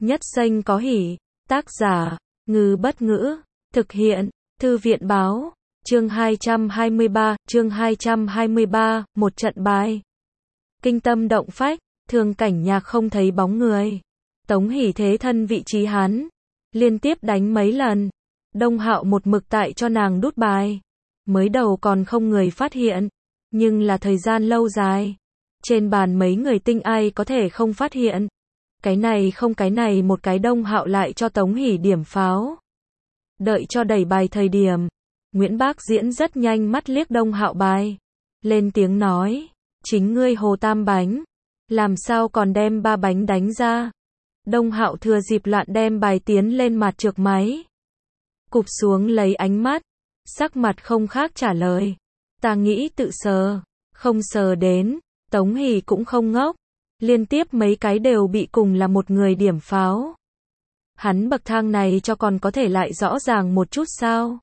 Nhất xanh có hỉ. Tác giả, Ngư Bất Ngữ. Thực hiện, Thư viện Báo. Chương 223, một trận bài. Kinh tâm động phách, Thường Cảnh Nhạc không thấy bóng người. Tống Hỷ thế thân vị trí hắn, liên tiếp đánh mấy lần. Đông Hạo một mực tại cho nàng đút bài. Mới đầu còn không người phát hiện, nhưng là thời gian lâu dài. Trên bàn mấy người tinh ai có thể không phát hiện. Cái này không cái này một cái Đông Hạo lại cho Tống Hỷ điểm pháo. Đợi cho đẩy bài thời điểm, Nguyễn Bác Diễn rất nhanh mắt liếc Đông Hạo bài. Lên tiếng nói, chính ngươi hồ tam bánh. Làm sao còn đem ba bánh đánh ra. Đông Hạo thừa dịp loạn đem bài tiến lên mặt trược máy. Cụp xuống lấy ánh mắt, sắc mặt không khác trả lời. Ta nghĩ tự sờ, không sờ đến. Tống Hỷ cũng không ngốc. Liên tiếp mấy cái đều bị cùng là một người điểm pháo. Hắn bậc thang này cho còn có thể lại rõ ràng một chút sao.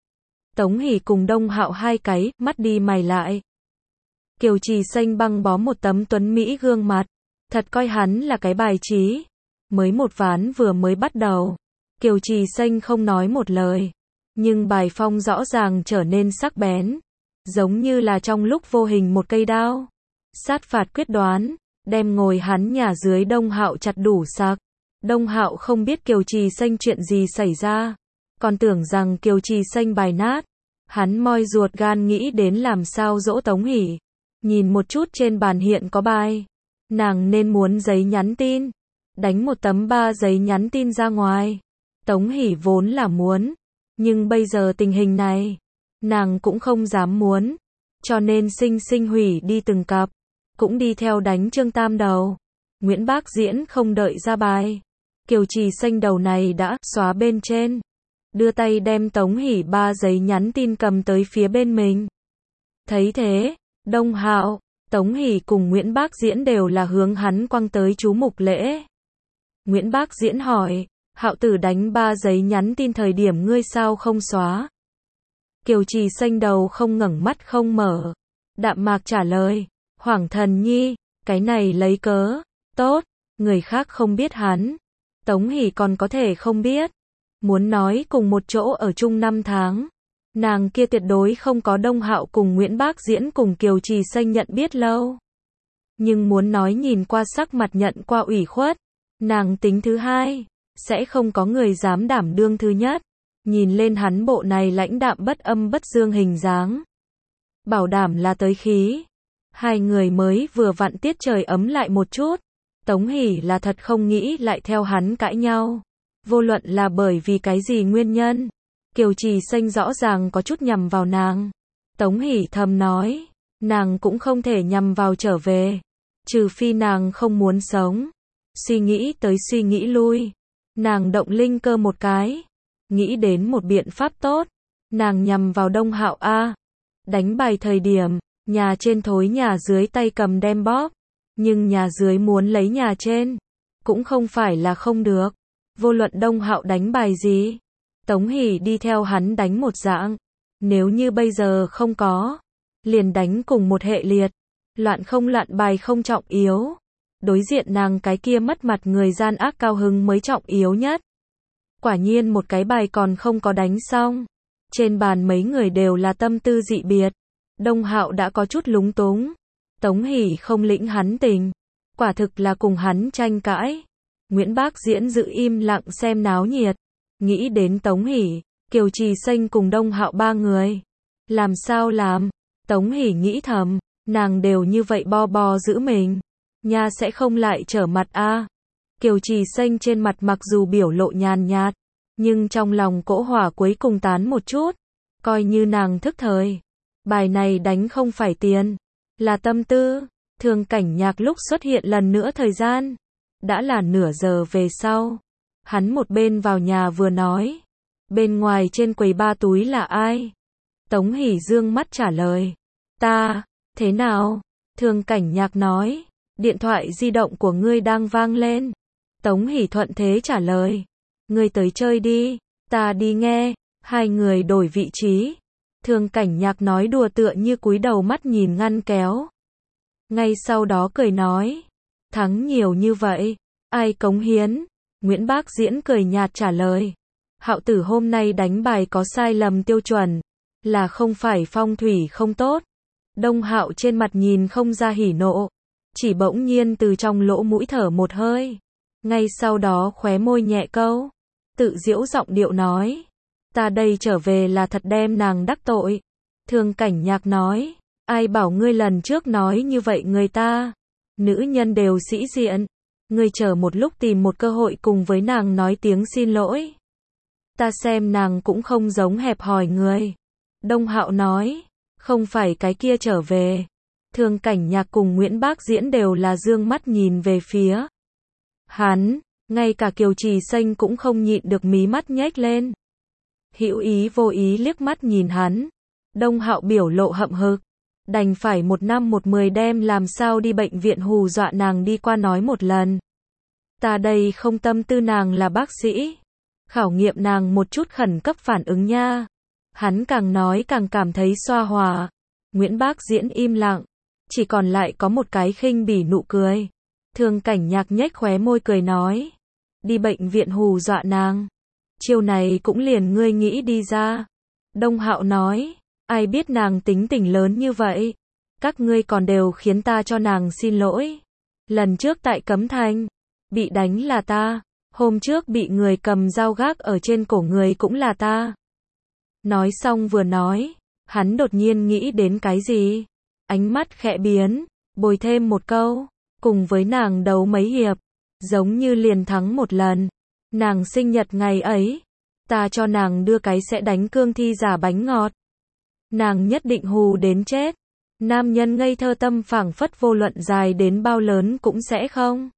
Tống Hỷ cùng Đông Hạo hai cái, mắt đi mày lại. Kiều Trì Xanh băng bó một tấm tuấn Mỹ gương mặt. Thật coi hắn là cái bài trí. Mới một ván vừa mới bắt đầu. Kiều Trì Xanh không nói một lời. Nhưng bài phong rõ ràng trở nên sắc bén. Giống như là trong lúc vô hình một cây đao. Sát phạt quyết đoán. Đem ngồi hắn nhà dưới Đông Hạo chặt đủ sạc. Đông Hạo không biết Kiều Trì Xanh chuyện gì xảy ra. Còn tưởng rằng Kiều Trì Xanh bài nát. Hắn moi ruột gan nghĩ đến làm sao dỗ Tống Hỷ. Nhìn một chút trên bàn hiện có bài. Nàng nên muốn giấy nhắn tin. Đánh một tấm 3 giấy nhắn tin ra ngoài. Tống Hỷ vốn là muốn. Nhưng bây giờ tình hình này. Nàng cũng không dám muốn. Cho nên sinh hủy đi từng cặp. Cũng đi theo đánh Trương Tam đầu. Nguyễn Bác Diễn không đợi ra bài. Kiều Trì Xanh đầu này đã xóa bên trên. Đưa tay đem Tống Hỷ 3 giấy nhắn tin cầm tới phía bên mình. Thấy thế, Đông Hạo, Tống Hỷ cùng Nguyễn Bác Diễn đều là hướng hắn quăng tới chú mục lễ. Nguyễn Bác Diễn hỏi, Hạo tử đánh 3 giấy nhắn tin thời điểm ngươi sao không xóa? Kiều Trì Xanh đầu không ngẩng mắt không mở. Đạm mạc trả lời, Hoàng Thần Nhi, cái này lấy cớ. Tốt, người khác không biết hắn. Tống Hỷ còn có thể không biết. Muốn nói cùng một chỗ ở chung 5 tháng. Nàng kia tuyệt đối không có Đông Hạo cùng Nguyễn Bác Diễn cùng Kiều Trì Xanh nhận biết lâu. Nhưng muốn nói nhìn qua sắc mặt nhận qua ủy khuất. Nàng tính thứ hai. Sẽ không có người dám đảm đương thứ nhất. Nhìn lên hắn bộ này lãnh đạm bất âm bất dương hình dáng. Bảo đảm là tới khí. Hai người mới vừa vặn tiết trời ấm lại một chút. Tống Hỷ là thật không nghĩ lại theo hắn cãi nhau. Vô luận là bởi vì cái gì nguyên nhân. Kiều Trì Xanh rõ ràng có chút nhằm vào nàng. Tống Hỷ thầm nói. Nàng cũng không thể nhằm vào trở về. Trừ phi nàng không muốn sống. Suy nghĩ tới suy nghĩ lui. Nàng động linh cơ một cái. Nghĩ đến một biện pháp tốt. Nàng nhằm vào Đông Hạo A. Đánh bài thời điểm. Nhà trên thối nhà dưới tay cầm đem bóp. Nhưng nhà dưới muốn lấy nhà trên. Cũng không phải là không được. Vô luận Đông Hạo đánh bài gì. Tống Hỷ đi theo hắn đánh một dạng. Nếu như bây giờ không có. Liền đánh cùng một hệ liệt. Loạn không loạn bài không trọng yếu. Đối diện nàng cái kia mất mặt người gian ác cao hứng mới trọng yếu nhất. Quả nhiên một cái bài còn không có đánh xong. Trên bàn mấy người đều là tâm tư dị biệt. Đông Hạo đã có chút lúng túng. Tống Hỷ không lĩnh hắn tình. Quả thực là cùng hắn tranh cãi. Nguyễn Bác Diễn giữ im lặng xem náo nhiệt. Nghĩ đến Tống Hỷ, Kiều Trì Xanh cùng Đông Hạo ba người. Làm sao làm? Tống Hỷ nghĩ thầm. Nàng đều như vậy bo giữ mình. Nha sẽ không lại trở mặt a. Kiều Trì Xanh trên mặt mặc dù biểu lộ nhàn nhạt. Nhưng trong lòng cỗ hỏa cuối cùng tán một chút. Coi như nàng thức thời. Bài này đánh không phải tiền. Là tâm tư. Thường Cảnh Nhạc lúc xuất hiện lần nữa thời gian. Đã là nửa giờ về sau. Hắn một bên vào nhà vừa nói. Bên ngoài trên quầy 3 túi là ai? Tống Hỷ dương mắt trả lời. Ta, thế nào? Thường Cảnh Nhạc nói. Điện thoại di động của ngươi đang vang lên. Tống Hỷ thuận thế trả lời. Ngươi tới chơi đi, ta đi nghe. Hai người đổi vị trí. Thường Cảnh Nhạc nói đùa tựa như cúi đầu mắt nhìn ngăn kéo. Ngay sau đó cười nói. Thắng nhiều như vậy. Ai cống hiến? Nguyễn Bác Diễn cười nhạt trả lời. Hạo tử hôm nay đánh bài có sai lầm tiêu chuẩn, là không phải phong thủy không tốt. Đông Hạo trên mặt nhìn không ra hỉ nộ, chỉ bỗng nhiên từ trong lỗ mũi thở một hơi. Ngay sau đó khóe môi nhẹ câu, tự giễu giọng điệu nói. Ta đây trở về là thật đem nàng đắc tội. Thường Cảnh Nhạc nói, ai bảo ngươi lần trước nói như vậy người ta. Nữ nhân đều sĩ diện. Ngươi chờ một lúc tìm một cơ hội cùng với nàng nói tiếng xin lỗi. Ta xem nàng cũng không giống hẹp hòi người. Đông Hạo nói, không phải cái kia trở về. Thường Cảnh Nhạc cùng Nguyễn Bác Diễn đều là dương mắt nhìn về phía hắn, ngay cả Kiều Trì Xanh cũng không nhịn được mí mắt nhếch lên. Hữu ý vô ý liếc mắt nhìn hắn. Đông Hạo biểu lộ hậm hực, đành phải 1 năm 1 10 đem làm sao đi bệnh viện hù dọa nàng đi qua nói một lần. Ta đây không tâm tư nàng là bác sĩ, khảo nghiệm nàng một chút khẩn cấp phản ứng nha. Hắn càng nói càng cảm thấy xoa hòa. Nguyễn Bác Diễn im lặng, chỉ còn lại có một cái khinh bỉ nụ cười. Thường Cảnh Nhạc nhếch khóe môi cười nói, đi bệnh viện hù dọa nàng, chiêu này cũng liền ngươi nghĩ đi ra. Đông Hạo nói, ai biết nàng tính tình lớn như vậy, các ngươi còn đều khiến ta cho nàng xin lỗi. Lần trước tại Cấm Thành, bị đánh là ta, hôm trước bị người cầm dao gác ở trên cổ người cũng là ta. Nói xong vừa nói, hắn đột nhiên nghĩ đến cái gì, ánh mắt khẽ biến, bồi thêm một câu, cùng với nàng đấu mấy hiệp, giống như liền thắng một lần. Nàng sinh nhật ngày ấy, ta cho nàng đưa cái sẽ đánh cương thi giả bánh ngọt. Nàng nhất định hù đến chết. Nam nhân ngây thơ tâm phảng phất vô luận dài đến bao lớn cũng sẽ không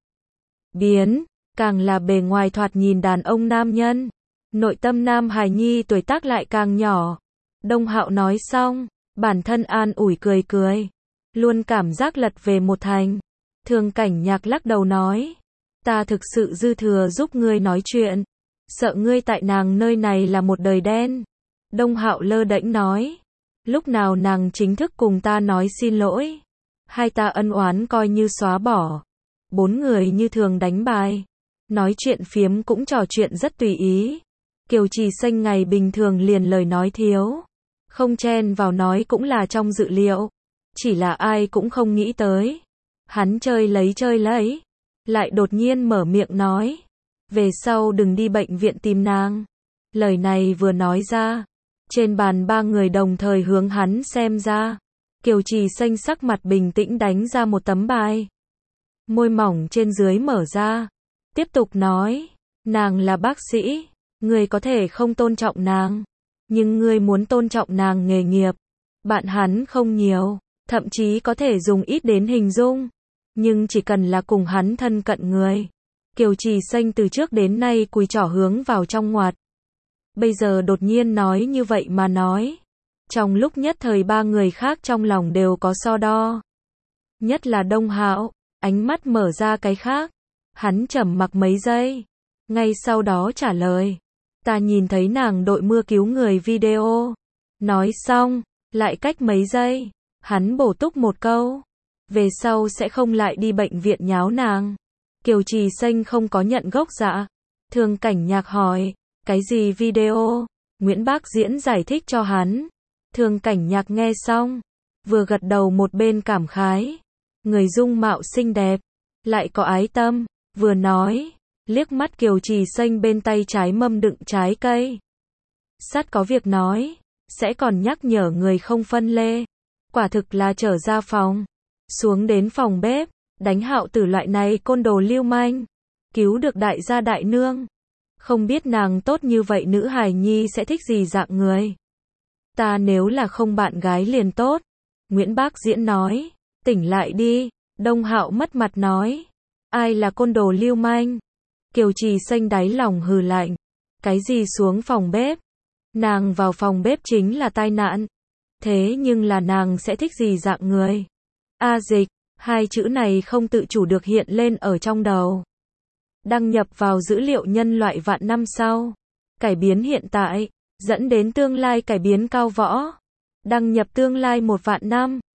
biến, càng là bề ngoài thoạt nhìn đàn ông nam nhân, nội tâm nam hài nhi tuổi tác lại càng nhỏ. Đông Hạo nói xong, bản thân an ủi cười cười, luôn cảm giác lật về một thành. Thường Cảnh Nhạc lắc đầu nói, ta thực sự dư thừa giúp ngươi nói chuyện, sợ ngươi tại nàng nơi này là một đời đen. Đông Hạo lơ đễnh nói, lúc nào nàng chính thức cùng ta nói xin lỗi, hai ta ân oán coi như xóa bỏ. 4 người như thường đánh bài, nói chuyện phiếm cũng trò chuyện rất tùy ý. Kiều Trì Xanh ngày bình thường liền lời nói thiếu, không chen vào nói cũng là trong dự liệu, chỉ là ai cũng không nghĩ tới. Hắn chơi lấy, lại đột nhiên mở miệng nói, về sau đừng đi bệnh viện tìm nàng. Lời này vừa nói ra, trên bàn 3 người đồng thời hướng hắn xem ra. Kiều Trì Xanh sắc mặt bình tĩnh đánh ra một tấm bài, môi mỏng trên dưới mở ra, tiếp tục nói, nàng là bác sĩ, ngươi có thể không tôn trọng nàng, nhưng ngươi muốn tôn trọng nàng nghề nghiệp. Bạn hắn không nhiều, thậm chí có thể dùng ít đến hình dung, nhưng chỉ cần là cùng hắn thân cận người. Kiều Trì Xanh từ trước đến nay cùi trỏ hướng vào trong ngoặt, bây giờ đột nhiên nói như vậy mà nói, trong lúc nhất thời 3 người khác trong lòng đều có so đo. Nhất là Đông Hạo, ánh mắt mở ra cái khác, hắn trầm mặc mấy giây, ngay sau đó trả lời, ta nhìn thấy nàng đội mưa cứu người video. Nói xong, lại cách mấy giây, hắn bổ túc một câu, về sau sẽ không lại đi bệnh viện nháo nàng. Kiều Trì Xanh không có nhận gốc dạ. Thường Cảnh Nhạc hỏi, cái gì video? Nguyễn Bác Diễn giải thích cho hắn. Thường Cảnh Nhạc nghe xong, vừa gật đầu một bên cảm khái, người dung mạo xinh đẹp, lại có ái tâm, vừa nói, liếc mắt Kiều Trì Xanh bên tay trái mâm đựng trái cây. Sắt có việc nói, sẽ còn nhắc nhở người không phân lê. Quả thực là trở ra phòng, xuống đến phòng bếp, đánh Hạo Tử loại này côn đồ lưu manh, cứu được đại gia đại nương. Không biết nàng tốt như vậy nữ hài nhi sẽ thích gì dạng người. Ta nếu là không bạn gái liền tốt. Nguyễn Bác Diễn nói, tỉnh lại đi. Đông Hạo mất mặt nói, ai là côn đồ lưu manh? Kiều Trì Xanh đáy lòng hừ lạnh, cái gì xuống phòng bếp? Nàng vào phòng bếp chính là tai nạn. Thế nhưng là nàng sẽ thích gì dạng người? A dịch, 2 chữ này không tự chủ được hiện lên ở trong đầu. Đăng nhập vào dữ liệu nhân loại vạn năm sau. Cải biến hiện tại, dẫn đến tương lai cải biến cao võ. Đăng nhập tương lai 1 vạn năm.